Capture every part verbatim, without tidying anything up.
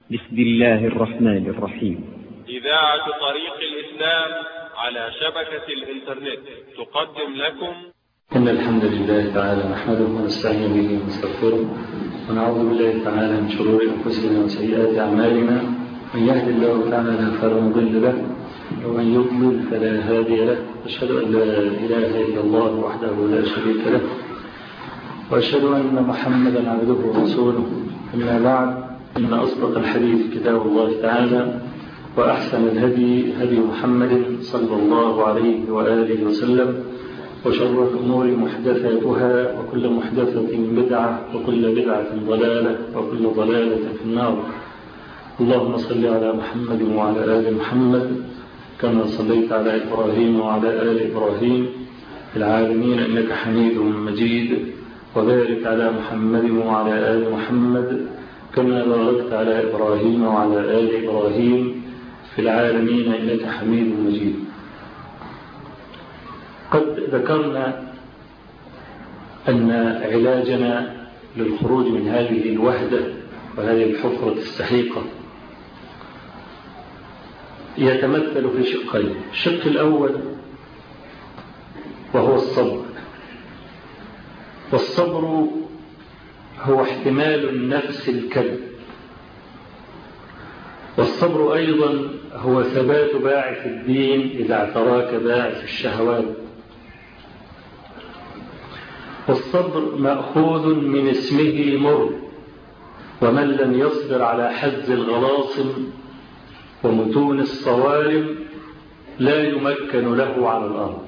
بسم الله الرحمن الرحيم. إذاعة طريق الإسلام على شبكة الإنترنت تقدم لكم إن الحمد لله تعالى نحمده ونستعين به ونستغفره ونعوذ بالله تعالى من شرور أنفسنا وسيئات أعمالنا. من يهد الله تعالى فلا مضل له ومن يضلل فلا هادي له. أشهد أن لا إله إلا الله وحده لا شريك له وأشهد أن محمدا عبده ورسوله. أما بعد، إن أصدق الحديث كتاب الله تعالى وأحسن الهدي هدي محمد صلى الله عليه وآله وسلم، وشر الأمور محدثاتها وكل محدثة بدعة وكل بدعة ضلالة وكل ضلالة في النار. اللهم صل على محمد وعلى آل محمد كما صليت على إبراهيم وعلى آل إبراهيم في العالمين إنك حميد مجيد، وبارك على محمد وعلى آل محمد كما باركت على إبراهيم وعلى آل إبراهيم في العالمين إنك حميد مجيد. قد ذكرنا أن علاجنا للخروج من هذه الوحدة وهذه الحفرة السحيقة يتمثل في شقين. الشق الأول وهو الصبر، والصبر هو احتمال النفس الكد، والصبر أيضا هو ثبات باعث الدين إذا اعتراك باعث الشهوات. والصبر مأخوذ من اسمه مر، ومن لم يصبر على حز الغلاصم ومتون الصوارم لا يمكن له على الأرض.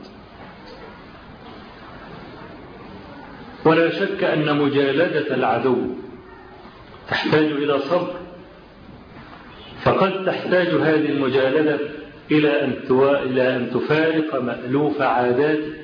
ولا شك أن مجالدة العدو تحتاج إلى صبر، فقد تحتاج هذه المجالدة إلى أن إلى أن تفارق مألوف عاداتك.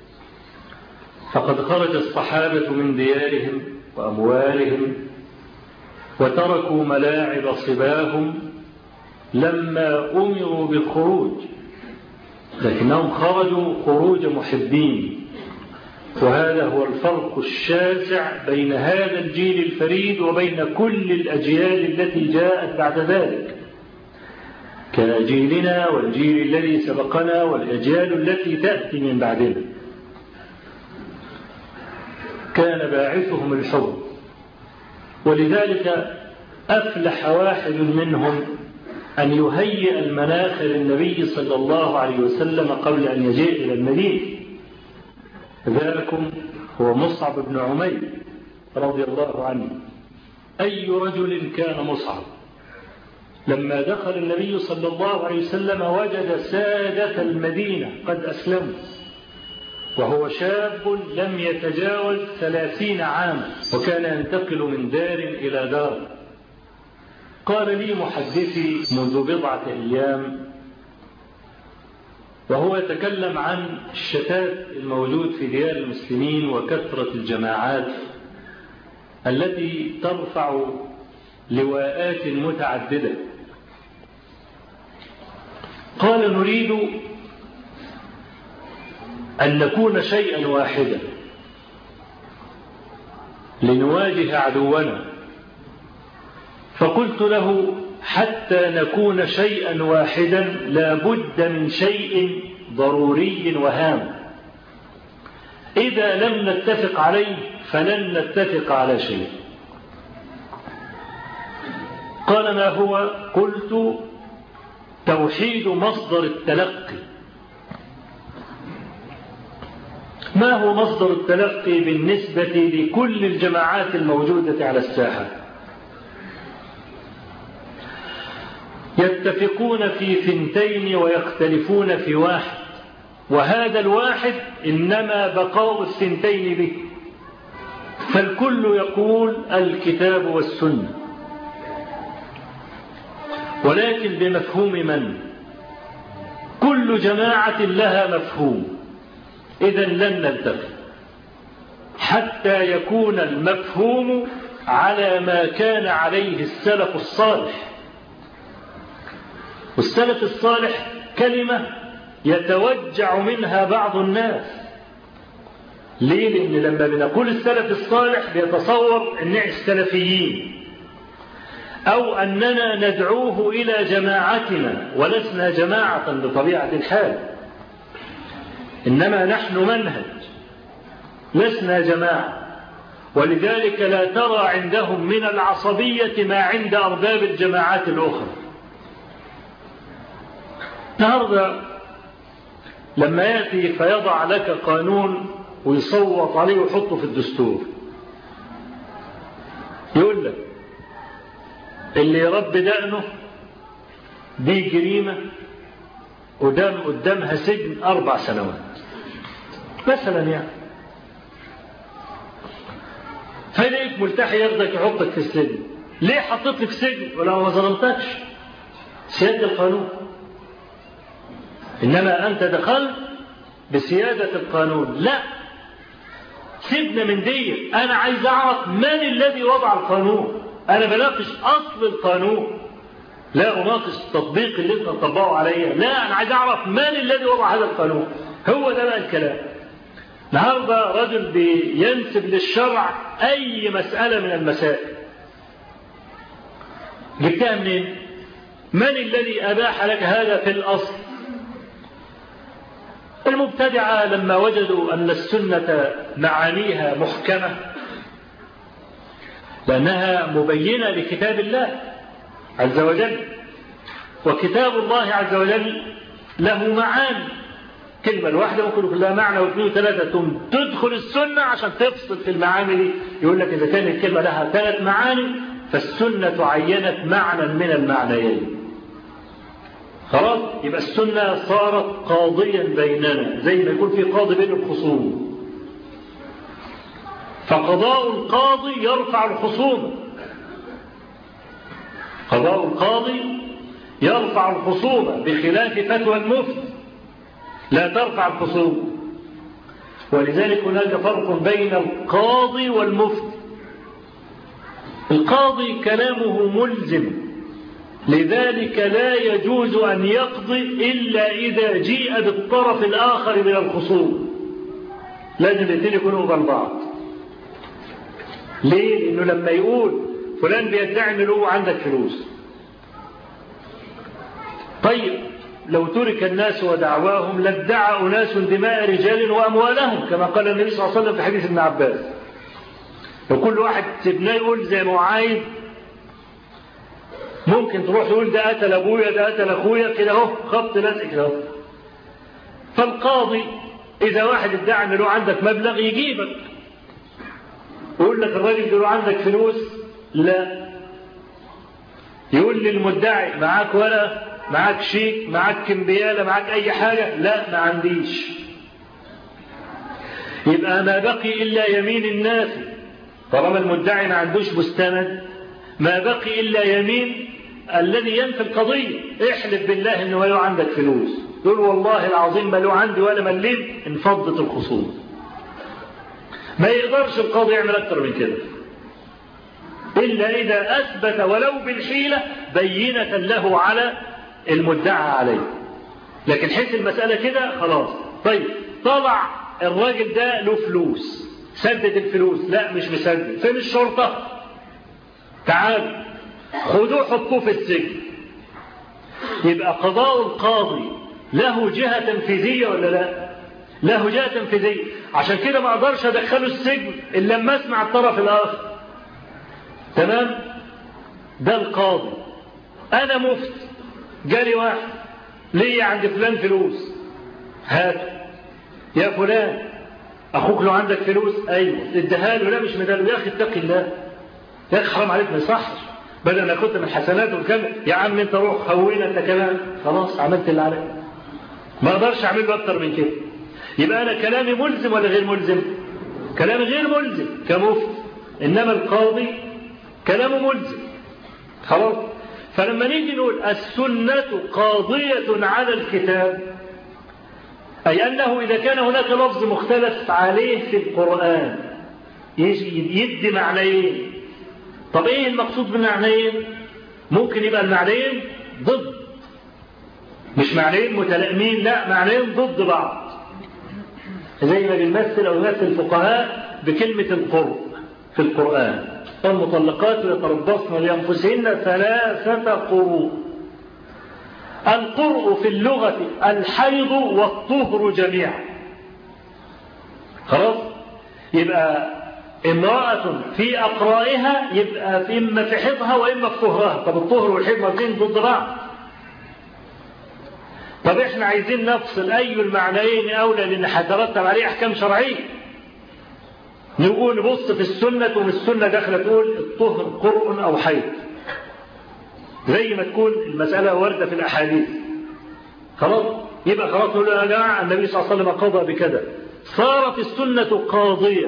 فقد خرج الصحابة من ديارهم وأموالهم وتركوا ملاعب صباهم لما أمروا بالخروج، لكنهم خرجوا خروج محبين. وهذا هو الفرق الشاسع بين هذا الجيل الفريد وبين كل الأجيال التي جاءت بعد ذلك، كجيلنا والجيل الذي سبقنا والأجيال التي تأتي من بعدنا. كان باعثهم الحب، ولذلك أفلح واحد منهم أن يهيئ المناخ للنبي صلى الله عليه وسلم قبل أن يجيء إلى المدينة. ذلكم هو مصعب بن عمير رضي الله عنه. أي رجل كان مصعب؟ لما دخل النبي صلى الله عليه وسلم وجد سادة المدينة قد أسلموا، وهو شاب لم يتجاوز ثلاثين عاما، وكان ينتقل من دار إلى دار. قال لي محدثي منذ بضعة أيام وهو يتكلم عن الشتات الموجود في ديار المسلمين وكثرة الجماعات التي ترفع لواءات متعددة. قال: نريد أن نكون شيئا واحدا لنواجه عدونا. فقلت له: حتى نكون شيئا واحدا لا بد من شيء ضروري وهام، إذا لم نتفق عليه فلن نتفق على شيء. قال: ما هو؟ قلت: توحيد مصدر التلقي. ما هو مصدر التلقي بالنسبة لكل الجماعات الموجودة على الساحة؟ يتفقون في ثنتين ويختلفون في واحد، وهذا الواحد إنما بقاء الثنتين به. فالكل يقول الكتاب والسنة، ولكن بمفهوم من؟ كل جماعة لها مفهوم، إذن لن نلتقي حتى يكون المفهوم على ما كان عليه السلف الصالح. والسلف الصالح كلمة يتوجع منها بعض الناس. ليه؟ لأن لما بنقول السلف الصالح بيتصور أن السلفيين، أو أننا ندعوه إلى جماعتنا، ولسنا جماعة بطبيعة الحال، إنما نحن منهج، لسنا جماعة. ولذلك لا ترى عندهم من العصبية ما عند أرباب الجماعات الأخرى. النهارده لما يأتي فيضع لك قانون ويصوت عليه ويحطه في الدستور، يقول لك اللي يربي دقنه دي جريمة قدام قدامها سجن أربع سنوات مثلا يعني. فيلاقيك ملتحي ياخدك يحطك في السجن. ليه حطيتني في سجن ولو ما ظلمتكش؟ سيادة القانون. إنما أنت دخلت بسيادة القانون. لا، سيبنا من دي. أنا عايز أعرف من الذي وضع القانون. أنا بناقش أصل القانون، لا أناقش التطبيق اللي أنت تطبقه عليا. لا، أنا عايز أعرف من الذي وضع هذا القانون. هو ده بقى الكلام. النهارده رجل بينسب للشرع أي مسألة من المسائل. جبتها منين؟ من الذي أباح لك هذا في الأصل؟ المبتدعة لما وجدوا أن السنة معانيها محكمة لأنها مبينة لكتاب الله عز وجل، وكتاب الله عز وجل له معاني. كلمة الواحدة ممكن يكون لها معنى واثنين وثلاثة، تدخل السنة عشان تفصل في المعاني دي. يقول لك إذا كانت الكلمة لها ثلاث معاني فالسنة عينت معنى من المعنيين. خلاص، يبقى السنة صارت قاضيا بيننا، زي ما يكون في قاضي بين الخصوم. فقضاء القاضي يرفع الخصوم. قضاء القاضي يرفع الخصوم بخلاف فتوى المفتي لا ترفع الخصوم. ولذلك هناك فرق بين القاضي والمفتي. القاضي كلامه ملزم، لذلك لا يجوز أن يقضي إلا إذا جيء بالطرف الآخر من الخصوم. لازم الاثنين يكونوا قبل بعض. ليه؟ لأنه لما يقول فلان بيدعي أنه له عندك فلوس، طيب لو ترك الناس ودعواهم لادعى أناس دماء رجال وأموالهم، كما قال النبي صلى الله عليه وسلم في حديث ابن عباس. لو كل واحد سيبناه يقول زي ما هو عايز، ممكن تروح تقول ده قتل أبويا ده قتل أخويا كده اهو، خبط لازق كده اهو. فالقاضي إذا واحد ادعى أن له عندك مبلغ يجيبك يقول لك الراجل ده له عندك فلوس، لا، يقول للمدعي معاك ورقة، معاك شيك، معاك كمبيالة، معاك أي حاجة، لا ما عنديش. يبقى ما بقي إلا يمين الناس. طالما المدعي ما عندوش مستند ما بقي إلا يمين الذي ينفي القضية. احلف بالله إنه له عندك فلوس، يقول والله العظيم ما له عندي ولا مليم، انفضت الخصوم. ما يقدرش القاضي يعمل أكتر من كده إلا إذا أثبت ولو بالحيلة بينة له على المدعى عليه. لكن حيث المسألة كده خلاص. طيب طلع الراجل ده له فلوس، سدد الفلوس، لا مش مسدد، فين الشرطة؟ تعال خذوه حطوه في السجن. يبقى قضاء القاضي له جهة تنفيذية ولا لا؟ له جهة تنفيذية. عشان كده ما اقدرش ادخله السجن الا لما اسمع الطرف الاخر. تمام؟ ده القاضي. انا مفتي، جالي واحد ليه عند فلان فلوس، هات يا فلان اخوك له عندك فلوس، ايوه اديها له، لا مش مداله، يا اخي اتقي الله، يا اخي حرام عليك ما يصحش، بدل ما كنت من حسنات وكمل، يا عم انت روح خوينا انت كمان، خلاص عملت اللي عليك. ما اقدرش اعمل له اكتر من كده. يبقى انا كلامي ملزم ولا غير ملزم؟ كلامي غير ملزم كمفتي، انما القاضي كلامه ملزم. خلاص. فلما نيجي نقول السنة قاضية على الكتاب، أي أنه إذا كان هناك لفظ مختلف عليه في القرآن يدي معنيين. طب إيه المقصود بالمعنيين؟ ممكن يبقى المعنيين ضد، مش معنيين متلائمين، لا معنيين ضد بعض، زي ما بنمثل أو يمثل الفقهاء بكلمة القرب في القرآن. المطلقات يتربصن لأنفسهن ثلاثة قروء. القرء في اللغة الحيض والطهر جميعا. خلاص؟ يبقى امرأة في أقرائها يبقى إما في حيضها وإما في طهرها. طب الطهر والحيض مرتين ضد بعض. طب احنا عايزين نفصل أي المعنيين أولى لأن هيترتب عليه أحكام شرعية. نقول نبص في السنة ومن السنة داخله تقول الطهر قرء أو حيض زي ما تكون المسألة واردة في الأحاديث. خلاص يبقى خلاص نقول يا جماعة النبي صلى الله عليه وسلم قضى بكذا، صارت السنة قاضية.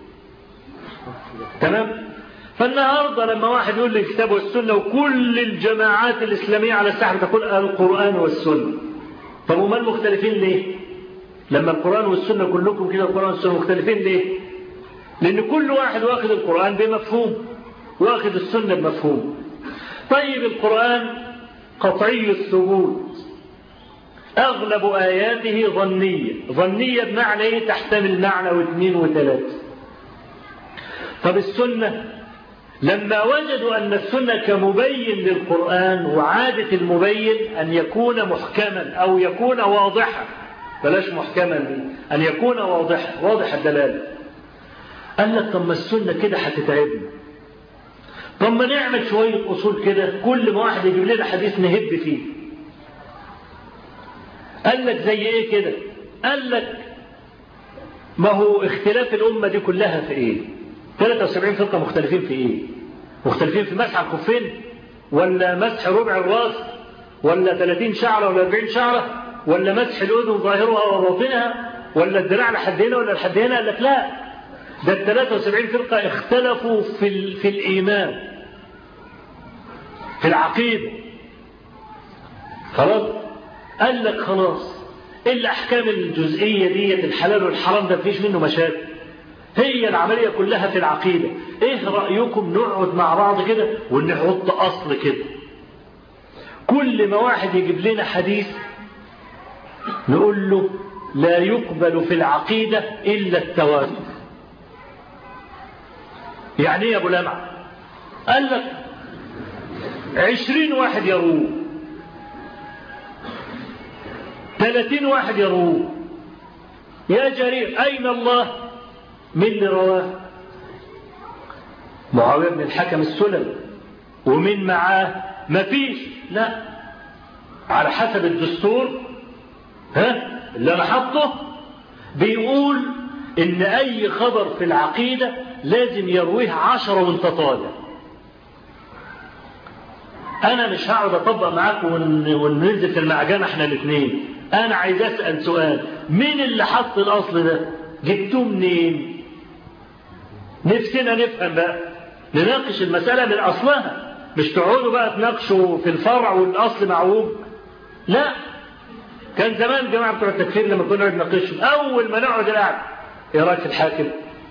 تمام. فالنهاردة لما واحد يقول لي الكتاب والسنة وكل الجماعات الإسلامية على الساحة تقول القرآن والسنة، طب وما المختلفين ليه؟ لما القرآن والسنة كلكم كده القرآن والسنة مختلفين ليه؟ لأن كل واحد واخد القرآن بمفهوم واخد السنة بمفهوم. طيب القرآن قطعي الثبوت، أغلب آياته ظنية. ظنية بمعنى إيه؟ تحتمل معنى واثنين وثلاثة. طب السنة لما وجدوا أن السنة كمبين للقرآن، وعادة المبين أن يكون محكما أو يكون واضحا، بلاش محكما، أن يكون واضحا واضح الدلالة، قال لك طب ما السنة كده هتتعبنا، طب ما نعمل شوية أصول كده كل ما واحد يجيب لنا حديث نهب فيه. قال لك زي إيه كده؟ قال لك ما هو اختلاف الأمة دي كلها في إيه؟ ثلاثة وسبعين فرقة مختلفين في إيه؟ مختلفين في مسح الخفين ولا مسح ربع الراس ولا ثلاثين شعرة ولا أربعين شعرة ولا مسح الأذن ظاهرها وباطنها ولا الدراع لحد هنا ولا لحد هنا؟ قال لك لا، ده ال ثلاثة وسبعين فرقة اختلفوا في في الإيمان، في العقيدة. خلاص قال لك خلاص الأحكام الجزئية دي الحلال والحرام ده مفيش منه مشاكل، هي العملية كلها في العقيدة. ايه رأيكم نقعد مع بعض كده ونحط أصل كده، كل ما واحد يجيب لنا حديث نقول له لا يقبل في العقيدة إلا التواتر. يعني ايه يا ابو لمعة؟ قال لك عشرين واحد يروه، ثلاثين واحد يروه، يا جرير أين الله؟ من اللي رواه؟ معاوية بن الحكم السلمي. ومن معاه؟ مفيش. لا، على حسب الدستور ها اللي انا حطه بيقول ان اي خبر في العقيدة لازم يرويه عشرة وانت طالع. انا مش هقعد اطبق معاك وننزل في المعجنة احنا الاثنين. انا عايز اسأل سؤال، مين اللي حط الاصل ده؟ جبتوه منين؟ نفسنا نفهم بقى، نناقش المسألة من اصلها، مش تقعدوا بقى تناقشوا في الفرع والاصل معوج. لا، كان زمان الجماعة بتوع التكفير لما كنا نقعد نناقشهم اول ما نقعد القعده ايه رايك في الحاكم؟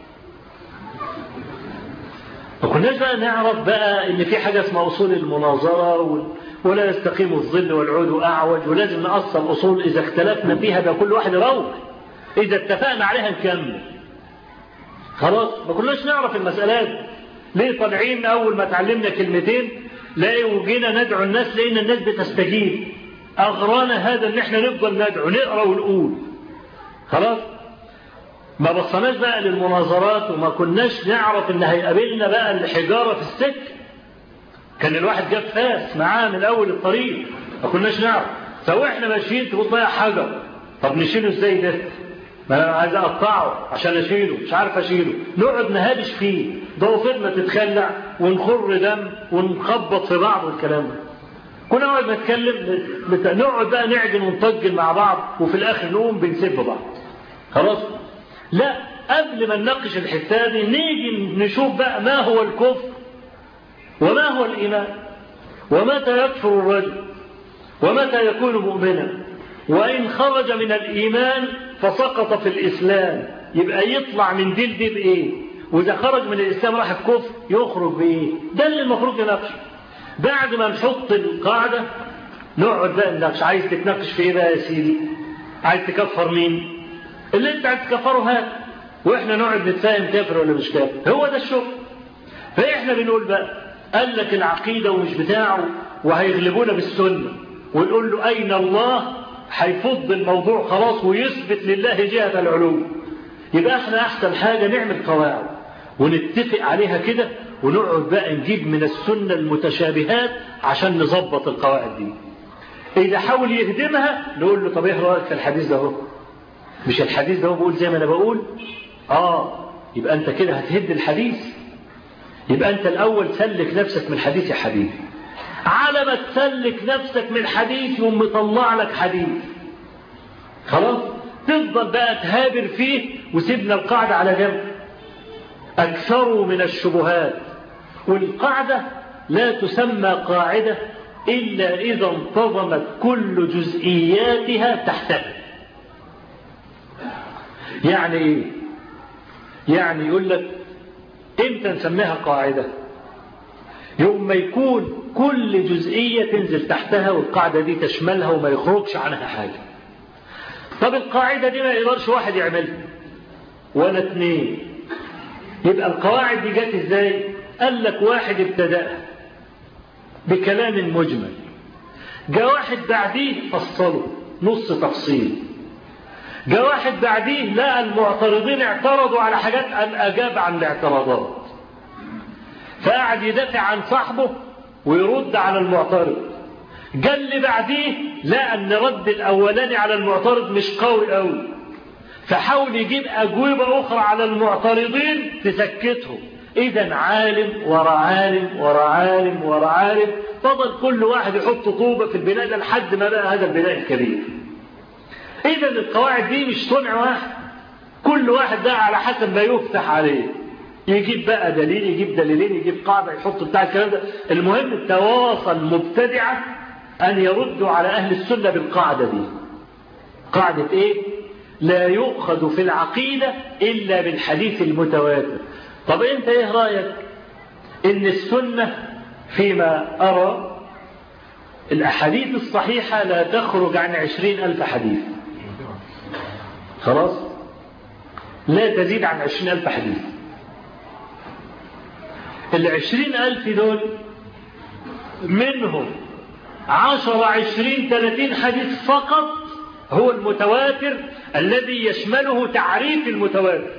ما كناش بقى نعرف بقى ان في حاجه اسمها اصول المناظره ولا يستقيم الظل والعود اعوج، ولازم نأصل اصول اذا اختلفنا فيها بقى كل واحد يروح، اذا اتفقنا عليها نكمل. خلاص ما كناش نعرف المسألات. ليه طالعين اول ما تعلمنا كلمتين لاقي وجينا ندعو الناس لقينا الناس بتستجيب، اغرانا هذا ان احنا نفضل ندعو نقرا ونقول. خلاص ما بصناش بقى للمناظرات وما كناش نعرف ان هيقابلنا بقى الحجارة في السكة. كان الواحد جاب فاس معاه من اول الطريق ما كناش نعرف. سو احنا ماشيين تقول ضيع حجر، طب نشيله ازاي ده؟ ما انا عايز اقطعه عشان اشيله مش عارف اشيله، نقعد نهابش فيه، ضوافرنا تتخلع ونخر دم ونخبط في بعض والكلام ده. كنا نقعد نتكلم نقعد بقى نعجن ونطجن مع بعض وفي الاخر نقوم بنسب بعض. خلاص لا، قبل ما نناقش الحته دي نيجي نشوف بقى ما هو الكفر وما هو الإيمان، ومتى يكفر الرجل ومتى يكون مؤمنا، وإن خرج من الإيمان فسقط في الإسلام يبقى يطلع من دي لدي بإيه، وإذا خرج من الإسلام راح الكفر يخرج بإيه. ده اللي المفروض نناقشه. بعد ما نحط القاعدة نقعد بقى نناقش. عايز تتناقش في إيه بقى يا سيدي؟ عايز تكفر مين؟ اللي انت عايز تكفره هات، واحنا نقعد نتفاهم كافر ولا مش كافر. هو ده الشغل. فإحنا بنقول بقى قال لك العقيدة ومش بتاعه وهيغلبونا بالسنة، ونقول له أين الله؟ هيفض الموضوع خلاص ويثبت لله جهة العلو. يبقى احنا أحسن حاجة نعمل قواعد ونتفق عليها كده، ونقعد بقى نجيب من السنة المتشابهات عشان نظبط القواعد دي. إذا حاول يهدمها نقول له طب ايه رأيك في الحديث ده هو؟ مش الحديث ده هو بقول زي ما أنا بقول؟ آه يبقى أنت كده هتهد الحديث. يبقى أنت الأول سلك نفسك من الحديث يا حبيبي. على ما تسلك نفسك من الحديث يوم مطلع لك حديث خلاص تفضل بقى تهابر فيه، وسيبنا القاعدة على جنب. أكثروا من الشبهات، والقاعدة لا تسمى قاعدة إلا إذا انتظمت كل جزئياتها تحتها. يعني إيه؟ يعني يقول لك إمتى نسميها قاعدة؟ يوم ما يكون كل جزئية تنزل تحتها والقاعدة دي تشملها وما يخرجش عنها حاجة. طب القاعدة دي ما يقدرش واحد يعملها ولا اثنين. يبقى القواعد دي جت ازاي؟ قال لك واحد ابتدأ بكلام مجمل، جاء واحد بعديه فصله نص تفصيل، جاء واحد بعديه لقى المعترضين اعترضوا على حاجات قام أجاب عن الاعتراضات، فقعد يدافع عن صاحبه ويرد على المعترض. جاء اللي بعديه لقى ان رد الاولاني على المعترض مش قوي قوي، فحاول يجيب اجوبه اخرى على المعترضين تسكتهم. اذا عالم ورا عالم ورا عالم ورا عالم، فضل كل واحد يحط طوبه في البناء ده لحد ما بقى هذا البناء الكبير. اذا القواعد دي مش صنع واحد، كل واحد ده على حسب ما يفتح عليه، يجيب بقى دليل، يجيب دليلين، يجيب قاعدة، يحط بتاع الكلام ده. المهم تواصل مبتدعة أن يردوا على أهل السنة بالقاعدة دي. قاعدة إيه؟ لا يؤخذ في العقيدة إلا بالحديث المتواتر. طب أنت إيه رأيك إن السنة فيما أرى الأحاديث الصحيحة لا تخرج عن عشرين ألف حديث، خلاص؟ لا تزيد عن عشرين ألف حديث. العشرين ألف دول منهم عشر عشرين ثلاثين حديث فقط هو المتواتر الذي يشمله تعريف المتواتر.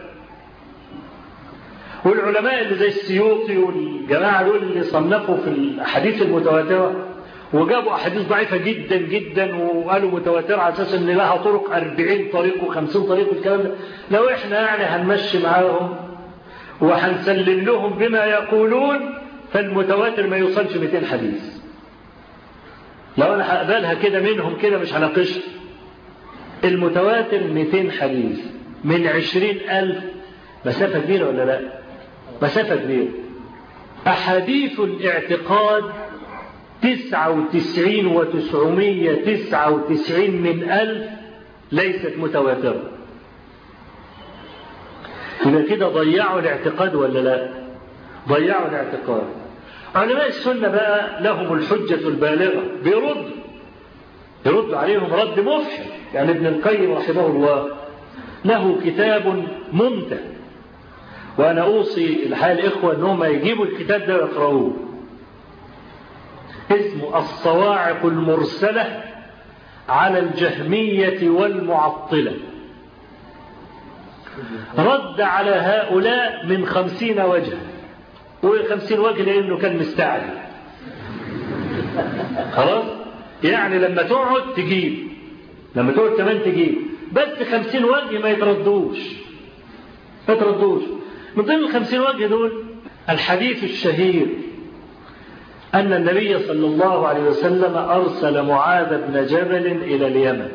والعلماء اللي زي السيوطي والجماعة دول اللي صنفوا في الأحاديث المتواترة وجابوا أحاديث ضعيفة جدا جدا وقالوا متواترة على أساس أن لها طرق أربعين طريق وخمسين طريق والكلام ده، لو إحنا يعني هنمشي معاهم وهنسلم لهم بما يقولون فالمتواتر ما يوصلش مئتين حديث. لو أنا هقبلها كده منهم كده مش هناقشها. المتواتر مئتين حديث من عشرين ألف، مسافة كبيرة ولا لا؟ مسافة كبيرة. أحاديث الاعتقاد تسعة وتسعين وتسعمية تسعة وتسعين من ألف ليست متواترة. إذا كده ضيعوا الاعتقاد ولا لا؟ ضيعوا الاعتقاد. علماء السنة بقى لهم الحجة البالغة، بيرد يرد عليهم رد مفحم. يعني ابن القيم رحمه الله له كتاب ممتع، وأنا أوصي الحال الإخوة أنهم يجيبوا الكتاب ده ويقرأوه. اسمه الصواعق المرسلة على الجهمية والمعطلة. رد على هؤلاء من خمسين وجه، وخمسين وجه لأنه كان مستعجل. خلاص؟ يعني لما تقعد تجيب، لما تقعد كمان تجيب، بس خمسين وجه ما يتردوش ما يتردوش. من ضمن الخمسين وجه دول الحديث الشهير أن النبي صلى الله عليه وسلم أرسل معاذ بن جبل إلى اليمن،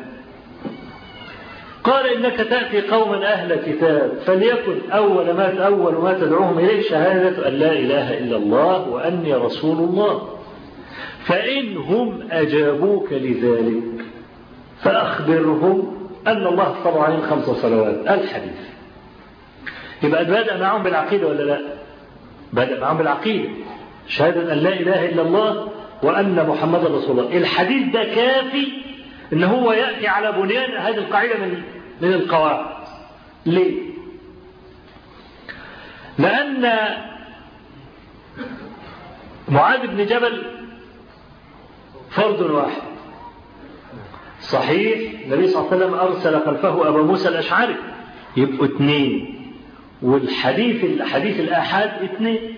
قال إنك تأتي قوما أهل كتاب، فليكن أول ما أول ما تدعوهم إليه شهادة أن لا إله إلا الله وأني رسول الله، فإنهم أجابوك لذلك فأخبرهم أن الله افترض عليهم خمس صلوات. الحديث يبقى بدأ معهم بالعقيدة ولا لا؟ بدأ معهم بالعقيدة، شهادة أن لا إله إلا الله وأن محمد رسول الله. الحديث ده كافي إن هو يأتي على بنيان هذه القاعدة من من القواعد. ليه؟ لأن معاذ بن جبل فرد واحد صحيح، النبي صلى الله عليه وسلم أرسل خلفه أبا موسى الأشعري، يبقوا اثنين، والحديث الحديث الآحاد اثنين.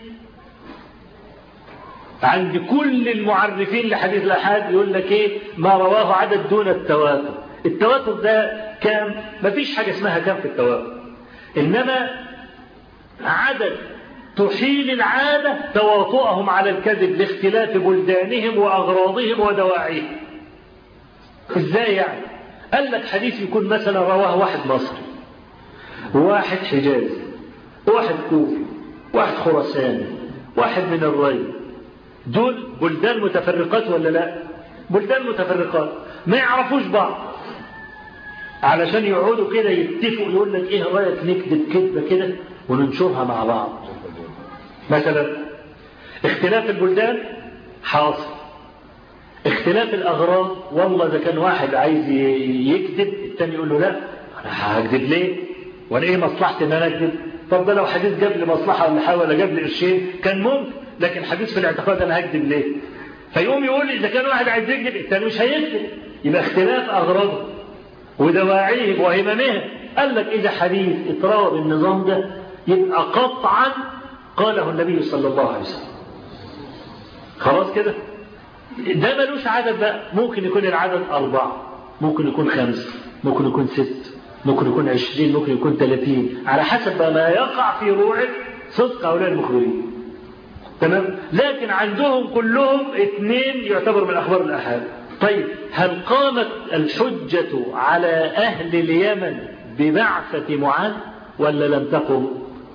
عند كل المعرفين لحديث الآحاد يقول لك ايه؟ ما رواه عدد دون التواتر. التواتر ده كام؟ مفيش حاجة اسمها كام في التواتر، إنما عدد تحيل العادة تواطؤهم على الكذب لاختلاف بلدانهم وأغراضهم ودواعيهم. ازاي يعني؟ قال لك حديث يكون مثلا رواه واحد مصري، واحد حجازي، واحد كوفي، واحد خراساني، واحد من الري. دول بلدان متفرقات ولا لا؟ بلدان متفرقات ما يعرفوش بعض، علشان يقعدوا كده يتفقوا يقول لك ايه رايك نكذب كذبه كده وننشرها مع بعض. مثلا اختلاف البلدان حاصل، اختلاف الأغراض، والله إذا كان واحد عايز يكذب الثاني يقول له لا أنا هكذب ليه؟ وأنا إيه مصلحتي إن أنا أكذب؟ طب ده لو حديث جاب لي مصلحة ولا حاجة ولا جاب لي قرشين كان ممكن، لكن حديث في الاعتقاد أنا هكذب ليه؟ فيقوم يقول إذا كان واحد عايز يكذب الثاني مش هيكذب، يبقى اختلاف أغراضه ودواعيهم وهممهم. قال لك إذا حديث اتراوى بالنظام ده يبقى قطعا قاله النبي صلى الله عليه وسلم. خلاص كده؟ ده ملوش عدد بقى، ممكن يكون العدد أربعة، ممكن يكون خمسة، ممكن يكون ست، ممكن يكون عشرين، ممكن يكون ثلاثين، على حسب ما يقع في روعه صدق هؤلاء المخبرين. تمام؟ لكن عندهم كلهم اثنين يعتبر من أخبار الآحاد. طيب هل قامت الحجة على أهل اليمن ببعثة معاذ ولا لم تقم؟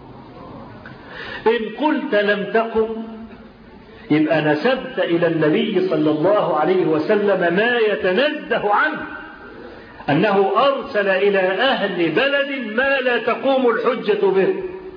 إن قلت لم تقم يبقى نسبت إلى النبي صلى الله عليه وسلم ما يتنزه عنه، أنه أرسل إلى أهل بلد ما لا تقوم الحجة به.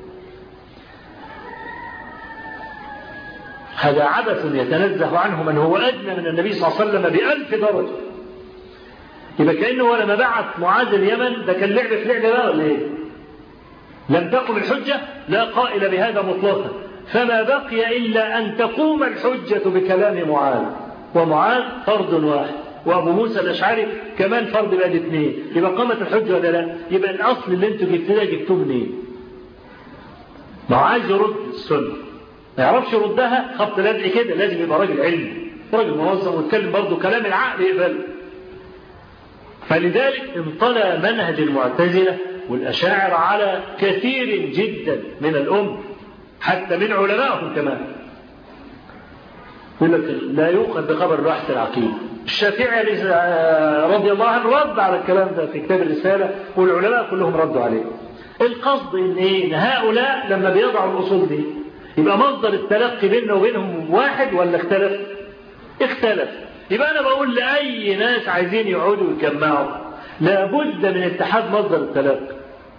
هذا عبث يتنزه عنه من هو أدنى من النبي صلى الله عليه وسلم بألف درجة. يبقى كأنه لما بعث معاذ اليمن ده كان لعبة في لعبة بقى ولا إيه؟ لم تقم الحجة؟ لا قائل بهذا مطلقا، فما بقي إلا أن تقوم الحجة بكلام معاذ، ومعاذ فرد واحد، وأبو موسى الأشعري كمان فرد بقى اثنين، يبقى قامت الحجة ولا لا؟ يبقى الأصل اللي انتوا جبتوه جبتوه منين؟ ما هو عايز يرد السنة ما يعرفش يردها خبط لدعي كده، لازم يبقى راجل علمي راجل منظم ويتكلم برضه كلام العقل يقبل. فلذلك انطلى منهج المعتزلة والأشاعرة على كثير جدا من الأمة حتى من علمائهم كمان. يقول لك لا يؤخذ بخبر الواحد العقيدة. الشافعي رضي الله عنه رد على الكلام ده في كتاب الرسالة، والعلماء كلهم ردوا عليه. القصد ان ايه؟ ان هؤلاء لما بيضعوا الاصول دي يبقى مصدر التلقي بيننا وبينهم واحد ولا اختلف؟ اختلف. يبقى انا بقول لاي ناس عايزين يقعدوا ويجمعوا لابد من اتحاد مصدر التلقي.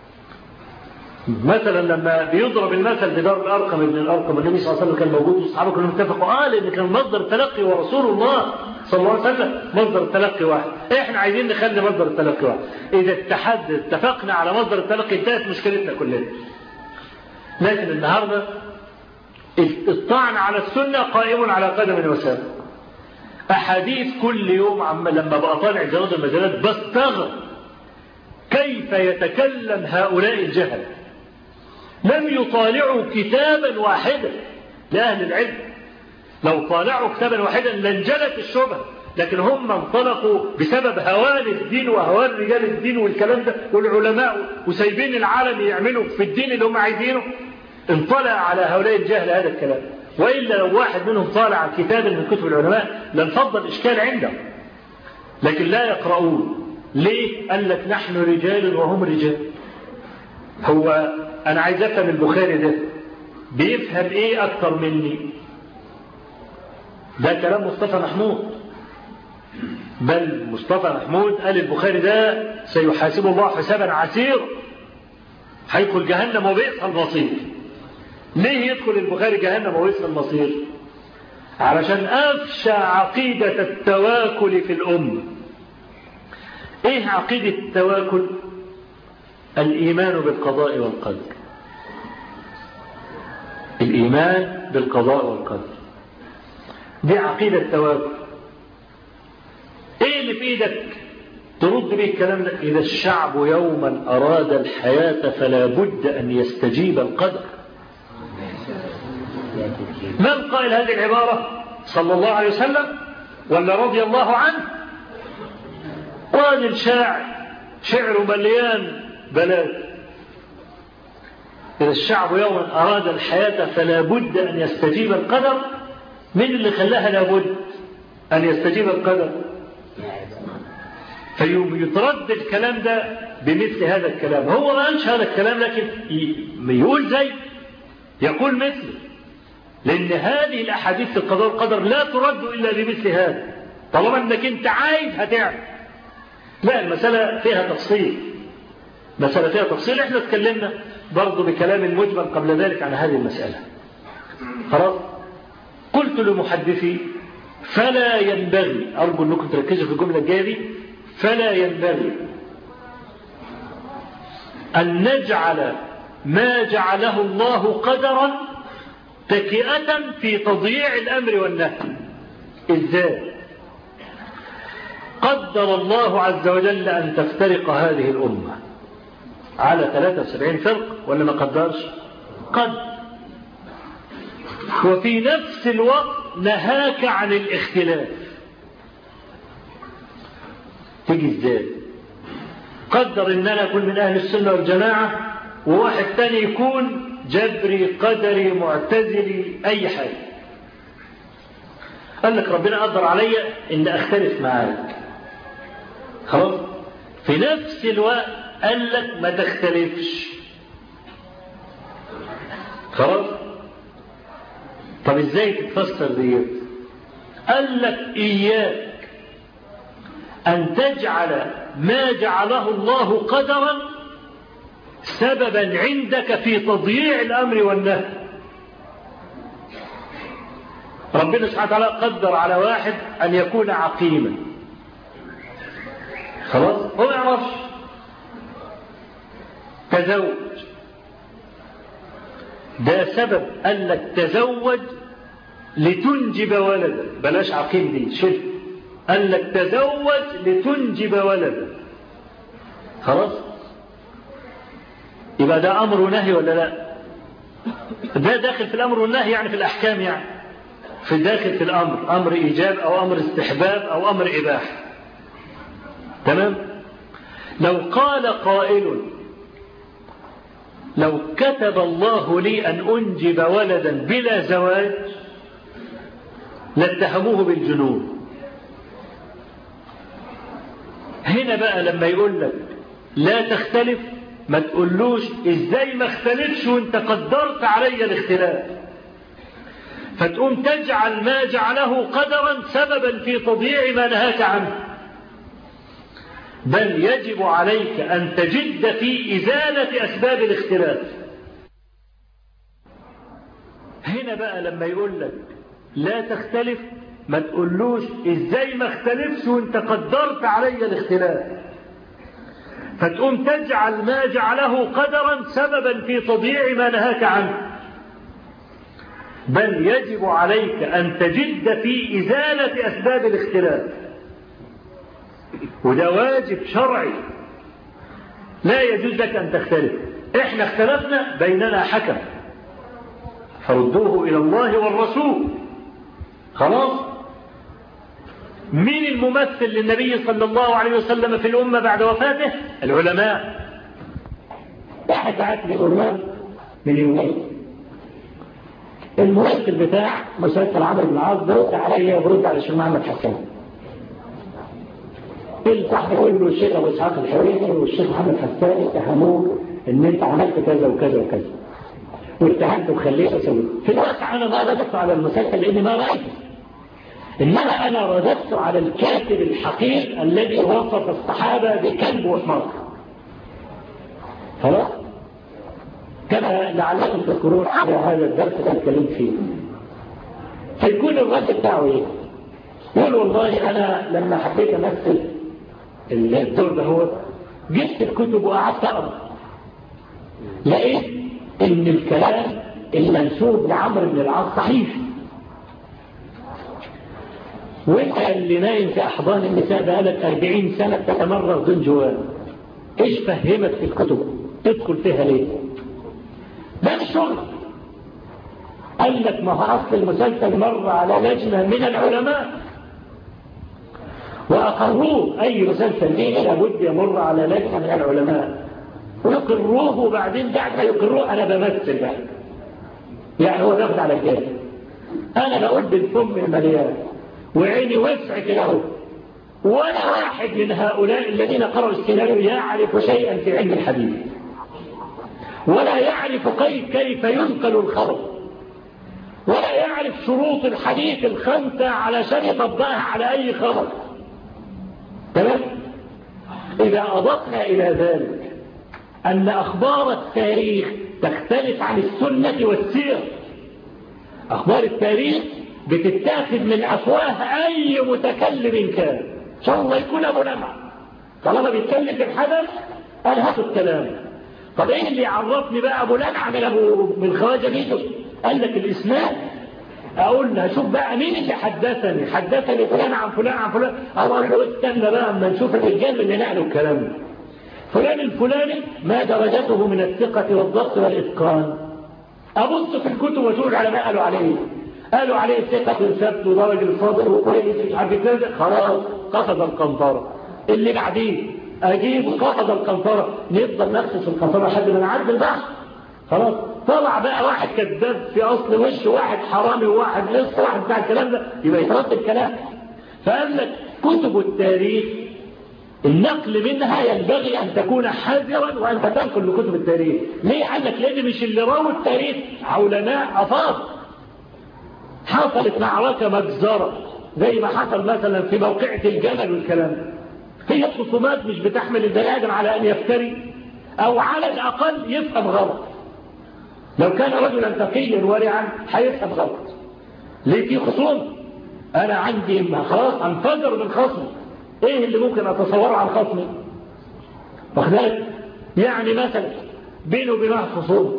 مثلا لما بيضرب المثل بدار الارقم ابن الارقم، النبي صلى الله عليه وسلم كان موجود واصحابه كلهم اتفقوا اه لان كان مصدر التلقي ورسول الله صلى الله عليه وسلم مصدر التلقي واحد. احنا عايزين نخلي مصدر التلقي واحد. اذا اتحد اتفقنا على مصدر التلقي انتهت مشكلتنا كلنا. لكن النهارده الطعن على السنه قائم على قدم وساق. احاديث كل يوم عم لما بقى طالع جرائد المجلات بستغرب كيف يتكلم هؤلاء الجهل. لم يطالعوا كتابا واحدا لأهل العلم، لو طالعوا كتابا واحدا لانجلت الشبهة، لكن هم انطلقوا بسبب هوان الدين وهوان رجال الدين والكلام ده والعلماء وسايبين العالم يعملوا في الدين اللي هم عايزينه. انطلع على هؤلاء الجهل هذا الكلام، وإلا لو واحد منهم طالع كتابا من كتب العلماء لانفض الإشكال عندهم، لكن لا يقرؤون. ليه؟ قال لك نحن رجال وهم رجال. هو أنا عايز أفهم البخاري ده بيفهم إيه أكتر مني؟ ده كلام مصطفى محمود، بل مصطفى محمود قال البخاري ده سيحاسبه الله حسابا عسيرا، هيدخل جهنم وبئس المصير. ليه يدخل البخاري جهنم وبئس المصير؟ علشان أفشى عقيدة التواكل في الأمة. إيه عقيدة التواكل؟ الإيمان بالقضاء والقدر. الإيمان بالقضاء والقدر. دي عقيدة التواتر. ايه اللي في ايدك ترد به الكلام ده؟ إذا الشعب يوما أراد الحياة فلا بد أن يستجيب القدر. من قائل هذه العبارة؟ صلى الله عليه وسلم ولا رضي الله عنه؟ راجل شاعر، شعره مليان بلاد. إذا الشعب يوما أراد الحياة فلا بد أن يستجيب القدر. من اللي خلاها لابد أن يستجيب القدر؟ فيترد الكلام ده بمثل هذا الكلام. هو ما قالش هذا الكلام لكن يقول زي يقول مثله، لأن هذه الأحاديث في القضاء والقدر لا ترد إلا بمثل هذا. طالما أنك أنت عايز هتعمل. لا، المسألة فيها تفصيل، مسألة فيها تفصيل. احنا اتكلمنا برضو بكلام مجمل قبل ذلك عن هذه المسألة. خلاص. قلت لمحدثي فلا ينبغي، أرجو أنكم تركزوا في الجملة الجاية دي، فلا ينبغي أن نجعل ما جعله الله قدرا تكئة في تضييع الأمر والنهي. إزاي؟ قدر الله عز وجل أن تفترق هذه الأمة على ثلاثة وسبعين فرق ولا ما قدرش؟ قدر. وفي نفس الوقت نهاك عن الاختلاف. تيجي ازاي؟ قدر ان انا اكون من اهل السنة والجماعة وواحد تاني يكون جبري قدري معتزلي اي حاجة. قال لك ربنا قدر عليا ان اختلف معاك. خلاص. في نفس الوقت قال لك ما تختلفش. خلاص. طب ازاي تتفسر ديت؟ قال لك اياك أن تجعل ما جعله الله قدرا سببا عندك في تضييع الأمر والنهي. ربنا سبحانه وتعالى قدر على واحد أن يكون عقيما. خلاص. هو ما يعرفش. تزوج. ده سبب قال لك تزوج لتنجب ولدا. بلاش عقيم دي شرك. قال لك تزوج لتنجب ولدا. خلاص. يبقى ده أمر ونهي ولا لا؟ ده داخل في الأمر والنهي، يعني في الأحكام، يعني في داخل في الأمر، أمر إيجاب أو أمر استحباب أو أمر إباحة. تمام. لو قال قائل لو كتب الله لي أن أنجب ولدا بلا زواج لاتهموه بالجنون. هنا بقى لما يقول لك لا تختلف ما تقولوش ازاي ما اختلفش وانت قدرت علي الاختلاف، فتقوم تجعل ما جعله قدرا سببا في تضييع ما نهاك عنه. بل يجب عليك أن تجد في إزالة أسباب الاختلاف. هنا بقى لما يقول لك لا تختلف ما تقولوش ازاي ما اختلفش وانت قدرت علي الاختلاف، فتقوم تجعل ما جعله قدرا سببا في تضييع ما نهاك عنه. بل يجب عليك أن تجد في إزالة أسباب الاختلاف، وده واجب شرعي. لا يجوز لك أن تختلف. احنا اختلفنا بيننا حكم فردوه إلى الله والرسول. خلاص. مين الممثل للنبي صلى الله عليه وسلم في الأمة بعد وفاته؟ العلماء. واحد بعت لي عنوان من يومين، الممثل بتاع مسلسل عمرو بن العاص برد عليا وبرد على الشيخ محمد حسان. الصحفي يقول له الشيخ ابو اسحاق الحريري والشيخ محمد حسان اتهموه ان انت عملت كذا وكذا وكذا واتهمته وخليت اسوي. في الواقع انا ما رددت على المسلسل لاني ما رايته، انما انا رددت على الكاتب الحقير الذي وصف الصحابه بكلب وحمار. خلاص. كما لعلكم تذكرون على هذا الدرس اللي اتكلمت فيه. فيكون الرد بتاعه ايه؟ يقول والله انا لما حبيت امثل الدور ده هو جبت الكتب وقعدت اقرا، لقيت ان الكلام المنسوب لعمرو بن العاص صحيح. وانت اللي نايم في أحضان النساء بقالك أربعين سنة تتمرغ دون جوال، ايش فهمك في الكتب تدخل فيها ليه؟ ده مش شغل. قال لك ما هو أصل المسلسل مر على لجنة من العلماء وأقروه. أي مسلسل ليه لابد يمر على لجنة من العلماء ويقروه، وبعدين بعد ما يقروه أنا بمثل بقى، يعني هو بياخد على كده، أنا بقول بالفم المليان وعيني وسع كده اهو، ولا واحد من هؤلاء الذين قرأوا السيناريو يعرف شيئا في علم الحديث ولا يعرف كيف ينقل الخبر ولا يعرف شروط الحديث الخمسة علشان يطبقها على أي خبر. تمام؟ إذا أضفنا إلى ذلك أن أخبار التاريخ تختلف عن السنة والسير. أخبار التاريخ بتتاخد من أفواه أي متكلم كان، إن شاء الله يكون أبو لمع، طالما بيتكلم في الحدث قال هاتوا الكلام. طب إيه اللي عرفني بقى أبو لمع من أبو من خواجة بيته؟ قال لك الإسناد. أقول له شوف بقى مين اللي حدثني حدثني فلان عن فلان عن فلان. أقول له استنى بقى أما نشوف الرجال اللي نقلوا الكلام ده. فلان الفلاني ما درجته من الثقة والضبط والإتقان. أبص في الكتب وأشوف العلماء قالوا عليه قالوا عليه ثقة ثبت ودرج الفضل وكويس مش عارف كذا، خلاص قصد القنطرة. اللي بعديه أجيب قصد القنطرة، نفضل نخصص القنطرة لحد ما نعدي البحث. خلاص طلع بقى واحد كذاب في أصل وش، واحد حرامي وواحد لص واحد بتاع الكلام ده، يبقى يترد الكلام. فقال لك كتب التاريخ النقل منها ينبغي أن تكون حذرا وأن تنقل لكتب التاريخ. ليه؟ قال لك لأن مش اللي راوا التاريخ علماء أفاض. حصلت معركة مجزرة زي ما حصل مثلا في موقعة الجمل والكلام ده، هي خصومات مش بتحمل البني آدم على أن يفتري أو على الأقل يفهم غلط. لو كان رجلا تقيا ورعا هيفهم غلط. ليه في خصوم؟ أنا عندي خلاص أنفجر من خصمي، إيه اللي ممكن أتصوره عن خصمي؟ واخدالك؟ يعني مثلا بينه وبين واحد خصوم،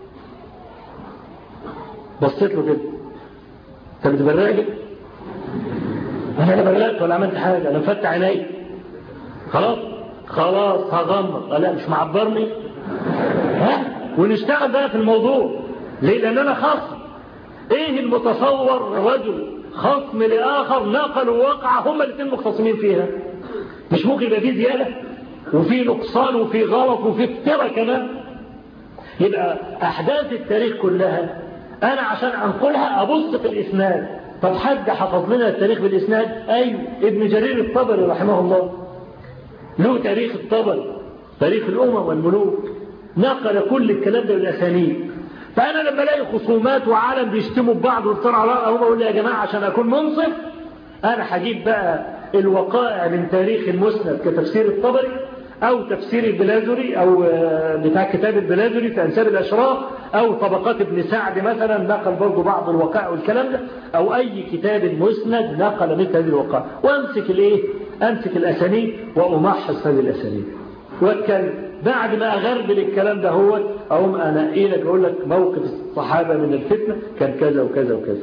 بصيت له كده، أنت بتبرقلي؟ أنا لا برقلت ولا عملت حاجة، أنا مفتح عيني. خلاص خلاص هغمض، لا مش معبرني، ها؟ ونشتغل بقى في الموضوع. ليه؟ لأن أنا خصم. إيه المتصور؟ رجل خصم لآخر نقلوا واقعة هم الاثنين مختصمين فيها، مش ممكن يبقى فيه زيادة وفي نقصان وفي غلط وفي افتراء كمان. يبقى أحداث التاريخ كلها أنا عشان أنقلها أبص في الإسناد. طب حد حفظ لنا التاريخ بالإسناد؟ أيوه، ابن جرير الطبري رحمه الله له تاريخ الطبري، تاريخ الأمم والملوك، نقل كل الكلام ده بالأسانيد. فأنا لما الاقي خصومات وعالم بيشتموا ببعض ويفتروا على بعض، أقول يا جماعة عشان أكون منصف أنا هجيب بقى الوقائع من تاريخ المسند كتفسير الطبري أو تفسير البلازري أو بتاع كتاب البلازري في أنساب الأشراف أو طبقات ابن سعد مثلا نقل برضو بعض الوقائع والكلام ده، أو أي كتاب مسند نقل مثل هذه الوقائع، وأمسك الإيه؟ أمسك الأسانيد وأمحص هذه الأسانيد واتكلم. بعد ما أغربل الكلام ده هو أقوم أنقي لك أقول لك موقف الصحابة من الفتنة كان كذا وكذا وكذا.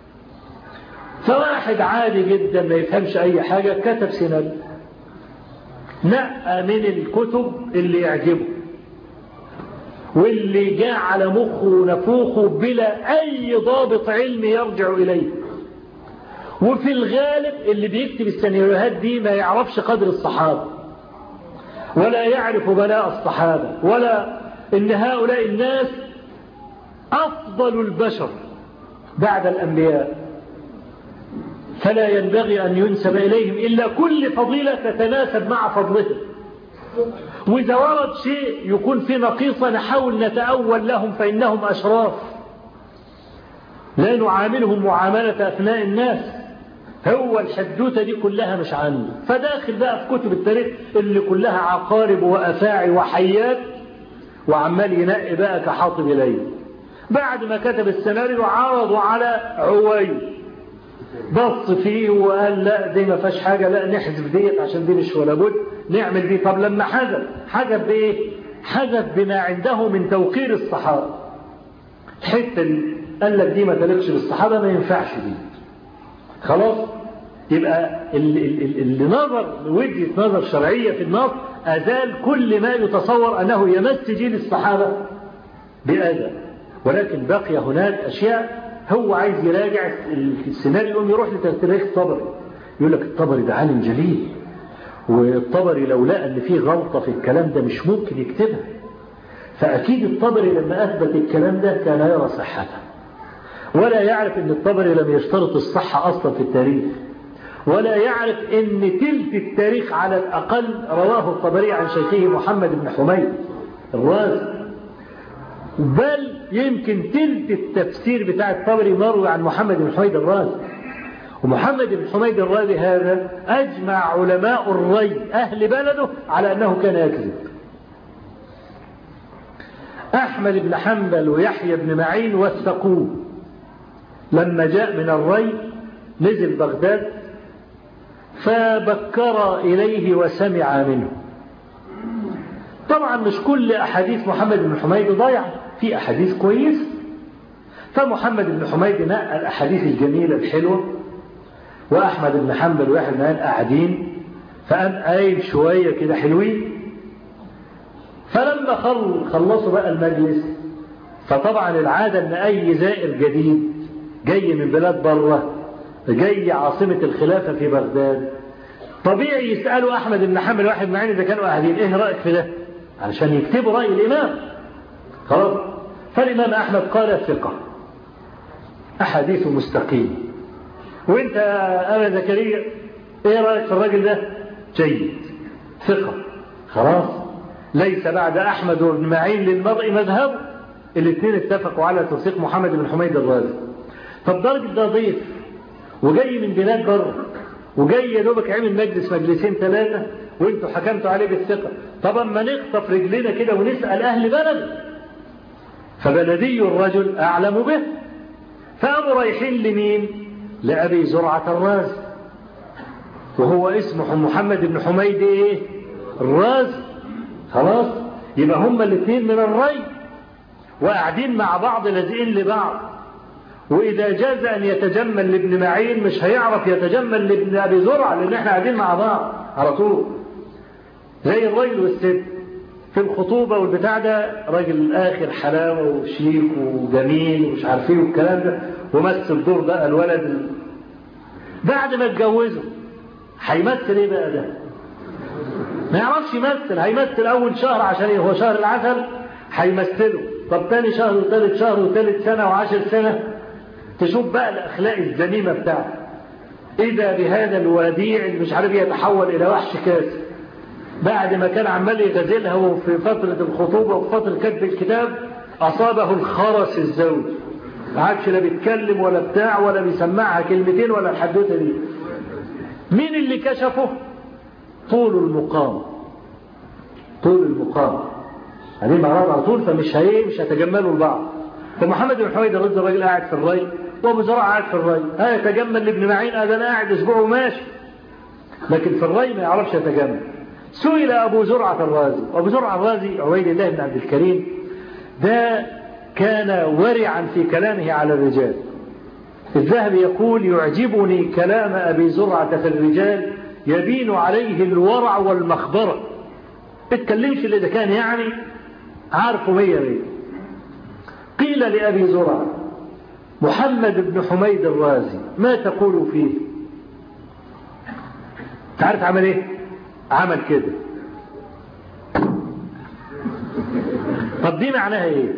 فواحد عادي جدا ما يفهمش أي حاجة كتب سيناريو، نقى من الكتب اللي يعجبه واللي جاء على مخه ونفوخه بلا أي ضابط علمي يرجع إليه. وفي الغالب اللي بيكتب السيناريوهات دي ما يعرفش قدر الصحابة ولا يعرف بلاء الصحابة ولا إن هؤلاء الناس أفضل البشر بعد الأنبياء، فلا ينبغي أن ينسب إليهم إلا كل فضيلة تتناسب مع فضلهم. وإذا ورد شيء يكون في نقيصة نحاول نتأول لهم فإنهم أشراف، لا نعاملهم معاملة أثناء الناس. هو الحدوتة دي كلها مش عنده، فداخل بقى في كتب التاريخ اللي كلها عقارب وأفاعي وحيات وعمال ينقي بقى كحاطب إليه. بعد ما كتب السيناريو عرضوا على عويل، بص فيه وقال لا دي ما فيهاش حاجة، لا نحذف ديت عشان دي مش ولا بد نعمل دي. طب لما حذف حذف بايه؟ حذف بما عنده من توقير الصحابة. الحته دي قال لك دي ما تليقش بالصحابة ما ينفعش دي، خلاص يبقى اللي نظر وجهة نظر شرعية في النص أزال كل ما يتصور أنه يمس جيل الصحابة بأذى، ولكن بقي هناك أشياء هو عايز يراجع السيناريو، يروح لتاريخ الطبري يقول لك الطبري ده عالم جليل، والطبري لو لقى ان فيه غلطة في الكلام ده مش ممكن يكتبها، فأكيد الطبري لما أثبت الكلام ده كان يرى صحته، ولا يعرف ان الطبري لم يشترط الصحة أصلا في التاريخ، ولا يعرف ان تلت التاريخ على الأقل رواه الطبري عن شيخه محمد بن حميد الرازي، بل يمكن تلت التفسير بتاع الطبري مروي عن محمد بن حميد الرازي. ومحمد بن حميد الرازي هذا أجمع علماء الري أهل بلده على أنه كان يكذب. أحمد بن حنبل ويحيى بن معين وثقوه لما جاء من الري، نزل بغداد فبكر إليه وسمع منه. طبعا مش كل أحاديث محمد بن حميد ضايع، في أحاديث كويس، فمحمد بن حميد نقى الأحاديث الجميلة الحلوة، وأحمد بن حنبل ويحيى بن معين قاعدين، فقام قايل شوية كده حلوين. فلما خلصوا بقى المجلس، فطبعا العادة ان اي زائر جديد جاي من بلاد بره، جاي عاصمة الخلافة في بغداد، طبيعي يسألوا احمد بن حنبل ويحيى بن معين اذا كانوا قاعدين ايه رأيك في ده، علشان يكتبوا رأي الامام. خلاص، فالامام احمد قال ثقة، احاديث مستقيم. وانت يا ابا زكريا ايه رأيك في الراجل ده؟ جيد، ثقة. خلاص، ليس بعد أحمد بن معين للمرء مذهب، الاثنين اتفقوا على توثيق محمد بن حميد الرازي. فالدرجة ده ضيف وجاي من بلاد بره، وجاي يا دوبك عمل مجلس مجلسين ثلاثة وانتوا حكمتوا عليه بالثقة. طبعا ما نخطف رجلنا كده ونسأل أهل بلد، فبلدي الرجل أعلم به. فقاموا رايحين لمين؟ لأبي زرعة الرازي، وهو اسمه محمد بن حميد ايه؟ الرازي. خلاص، يبقى هما الاثنين من الري وقاعدين مع بعض لازقين لبعض، واذا جاز ان يتجمل لابن معين مش هيعرف يتجمل لابن ابي زرعه، لان احنا قاعدين مع بعض على طول، زي الراجل والست في الخطوبه والبتاع ده، راجل اخر حلاوه وشيك وجميل ومش عارفين والكلام ده، ومثل الدور بقى الولد بعد ما اتجوزه هيمثل ايه بقى ده؟ ما يعرفش يمثل. هيمثل اول شهر عشان هو شهر العسل هيمثله، طب تاني شهر وثالث شهر وثالث سنة وعشر سنة، تشوف بقى الاخلاق الذميمة بتاعته. اذا بهذا الوديع اللي مش عارف يتحول الى وحش كاس، بعد ما كان عمال يغزلها وفي فترة الخطوبة وفي فترة كتب الكتاب اصابه الخرس الزوج، ما عادش لا بيتكلم ولا بتاع ولا بيسمعها كلمتين ولا الحدوته دي. مين اللي كشفه؟ طول المقام، طول المقام هذه مع بعض على طول، فمش هي مش هيتجملوا البعض. فمحمد بن حميد الرازي الراجل قاعد في الري، وابو زرعه قاعد في الري، ها يتجمل لابن معين؟ انا قاعد اسبوع وماشي، لكن في الري ما يعرفش يتجمل. سئل ابو زرعه الرازي، وابو زرعه الرازي عبيد الله بن عبد الكريم ده كان ورعا في كلامه على الرجال. الذهبي يقول يعجبني كلام ابي زرعه في الرجال يبين عليه الورع والمخبرة، اتكلمش اللي ده كان يعني عارفه مية مية. قيل لأبي زرعة محمد بن حميد الرازي ما تقول فيه؟ تعرف عمل ايه؟ عمل كده. طب دي معناها ايه؟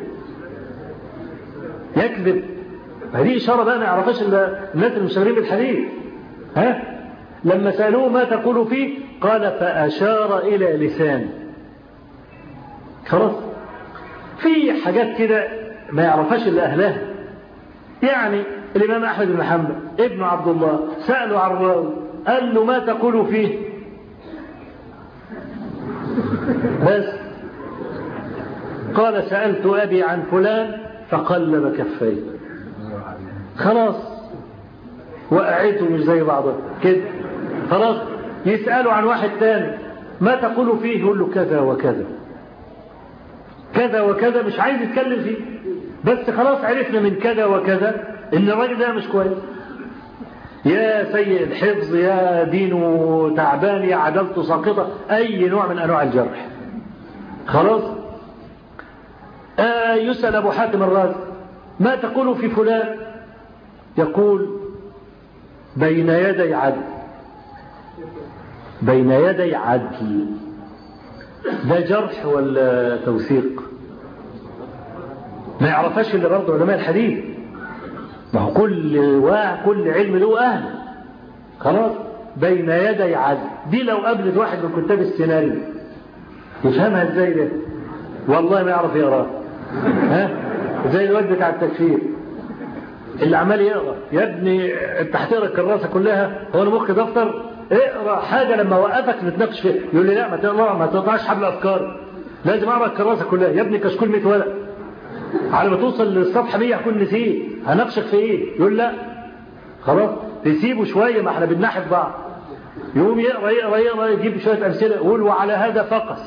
يكذب. هذه إشارة بقى ما يعرفش الا الناس المشتغلين بالحديث. ها؟ لما سألوه ما تقول فيه قال فأشار إلى لسان. خلاص، في حاجات كده ما يعرفهاش إلا أهلها. يعني الإمام أحمد بن حنبل ابن عبد الله سأله عن الراوي قال له ما تقول فيه؟ بس قال سألت أبي عن فلان فقلب كفيه. خلاص، وقعته مش زي بعضها كده. خلاص، يسألوا عن واحد تاني ما تقول فيه؟ يقول له كذا وكذا كذا وكذا، مش عايز يتكلم فيه، بس خلاص عرفنا من كذا وكذا ان الراجل ده مش كويس. يا سيء الحفظ، يا دينه تعبان، يا عدالته ساقطة، أي نوع من أنواع الجرح. خلاص. آه يسأل أبو حاتم الرازي ما تقول في فلان؟ يقول بين يدي عدل. بين يدي عدل ده جرح ولا توثيق؟ ما يعرفهاش إلا برضه علماء الحديث. ما هو كل واحد كل علم له أهل. خلاص. بين يدي عدل دي لو قابلت واحد من كتاب السيناريو يفهمها ازاي ده؟ والله ما يعرف يقرأ. ها زي الواد بتاع التكفير اللي عمال يقرأ. يا ابني انت هتقرا الكراسة كلها؟ هو انا مخي دفتر؟ اقرأ حاجة لما وقفك نتناقش فيها. يقول لي لا ما تقرأ، ما تقطعش حبل افكار، لازم اقرأ الكراسة كلها. يا ابني كشكول مية ورق، على ما توصل للصفحة مية هكون نسيت، هناقشك في ايه؟ يقول لا خلاص تسيبه شوية، ما احنا بنناحب بعض. يقوم يقرأ يقرأ يقرأ يجيب شوية أمثلة يقول وعلى هذا فقس.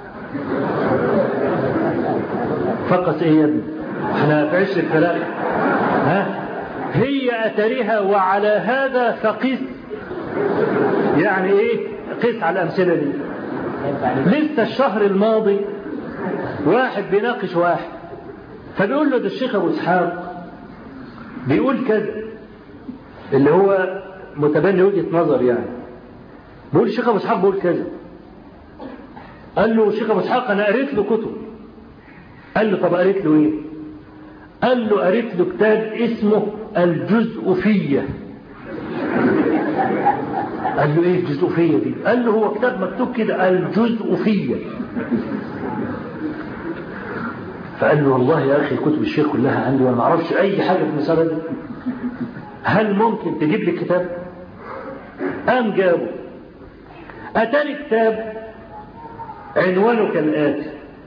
فقس ايه يا ابني؟ احنا في عشر الكلام. ها هي أتريها وعلى هذا فقس، يعني ايه قس على الأمثلة دي. لسه الشهر الماضي واحد بيناقش واحد فبيقول له ده الشيخ أبو إسحاق بيقول كذا، اللي هو متبني وجهة نظر يعني. بيقول الشيخ أبو إسحاق بيقول كذا. قال له الشيخ أبو إسحاق أنا قريت له كتب. قال له طب قريت له إيه؟ قال له قريت له كتاب اسمه الجزءفية. قال له إيه الجزءفية دي؟ قال له هو كتاب مكتوب كده الجزءفية. فقال له والله يا أخي كتب الشيخ كلها عندي وأنا ما أعرفش أي حاجة في المسألة دي، هل ممكن تجيب لي كتاب؟ قام جابه. أتاني كتاب عنوانه كالآتي: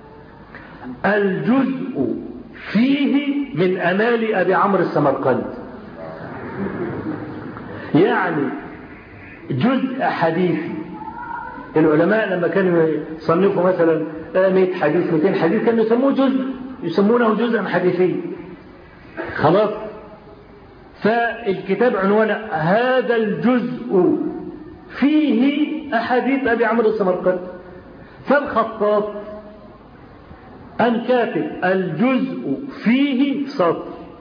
الجزء فيه من أمال أبي عمرو السمرقند. يعني جزء حديثي. العلماء لما كانوا يصنفوا مثلا مئة حديث مئتين حديث كانوا يسموه جزء، يسمونه جزءا حديثي. خلاص. فالكتاب عنوانه هذا الجزء فيه أحاديث أبي عمرو السمرقند. فالخطاط أن كاتب الجزء فيه سطر،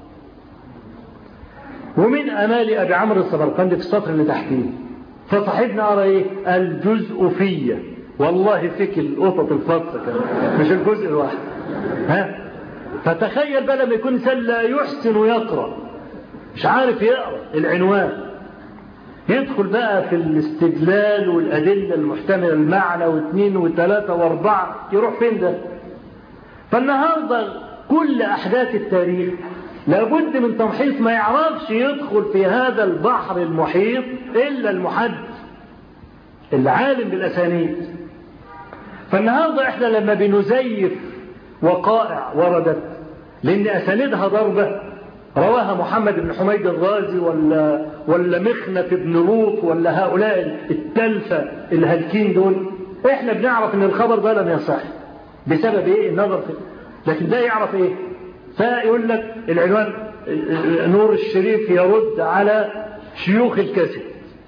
ومن أمال أبي عمرو السمرقند في السطر اللي تحتيه. فصاحبنا أرى إيه الجزء فيه. والله فيك القطط الفطة كمان مش الجزء الواحد. ها فتخيل بقى لما يكون إنسان لا يحسن يقرأ، مش عارف يقرأ العنوان، يدخل بقى في الاستدلال والأدلة المحتملة المعنى واثنين وثلاثة واربعة، يروح فين ده؟ فالنهاردة كل أحداث التاريخ لابد من تمحيص. ما يعرفش يدخل في هذا البحر المحيط إلا المحدث العالم بالأسانيد. فالنهاردة احنا لما بنزيف وقائع وردت لأن أساندها ضربة، رواها محمد بن حميد الرازي ولا ولا مخنف بن لوط ولا هؤلاء التلفة الهالكين دول، احنا بنعرف ان الخبر ده لم يصح بسبب ايه؟ النظر فيه. لكن ده يعرف ايه؟ فيقول لك العنوان نور الشريف يرد على شيوخ الكاسد.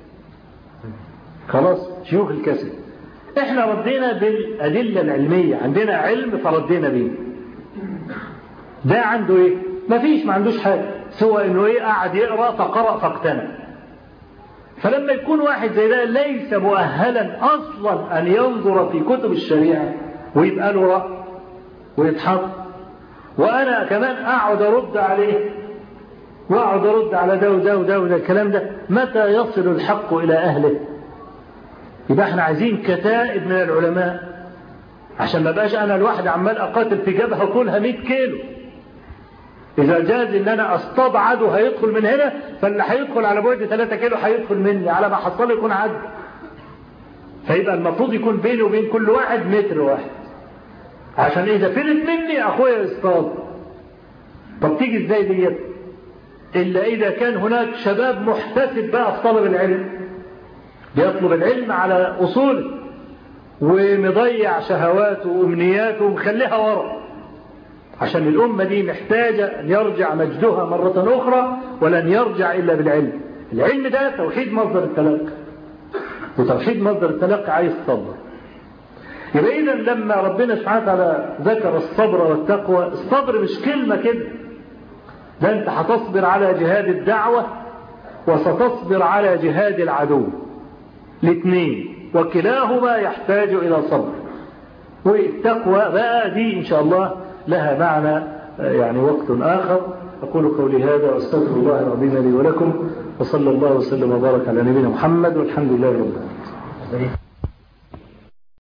خلاص شيوخ الكاسد. احنا ردينا بالأدلة العلمية، عندنا علم فردينا بيه. ده عنده ايه؟ مفيش، ما عندوش حاجة سوى انه ايه قاعد يقرأ فقرأ فاقتنع. فلما يكون واحد زي ده ليس مؤهلا اصلا ان ينظر في كتب الشريعة ويبقى له رأي ويتحط، وانا كمان اقعد ارد عليه واقعد ارد على ده وده وده وده الكلام ده، متى يصل الحق الى اهله؟ يبقى احنا عايزين كتائب من العلماء عشان ما بقاش انا الواحد عمال اقاتل في جبهة طولها مئة كيلو. إذا جاز إن أنا أصطاد عدو هيدخل من هنا، فاللي هيدخل على بعد ثلاثة كيلو هيدخل مني، على ما حصل يكون عدو. فيبقى المفروض يكون بيني وبين كل واحد متر واحد، عشان إذا فلت مني أخويا يصطاد. طب تيجي إزاي ديت؟ إلا إذا كان هناك شباب محتسب بقى في طلب العلم، بيطلب العلم على أصوله ومضيع شهواته وأمنياته ومخليها ورا، عشان الأمة دي محتاجة أن يرجع مجدها مرة أخرى، ولن يرجع إلا بالعلم. العلم ده توحيد مصدر التلقي، وتوحيد مصدر التلقي عايز صبر. يبقى إذا لما ربنا سبحانه وتعالى ذكر الصبر والتقوى، الصبر مش كلمة كده، ده أنت هتصبر على جهاد الدعوة وستصبر على جهاد العدو، الاثنين وكلاهما يحتاج إلى صبر. والتقوى بقى دي إن شاء الله لها معنى يعني وقت آخر. أقول قولي هذا وأستغفر الله العظيم لي ولكم، وصلى الله وسلم وبارك على نبينا محمد، والحمد لله رب العالمين.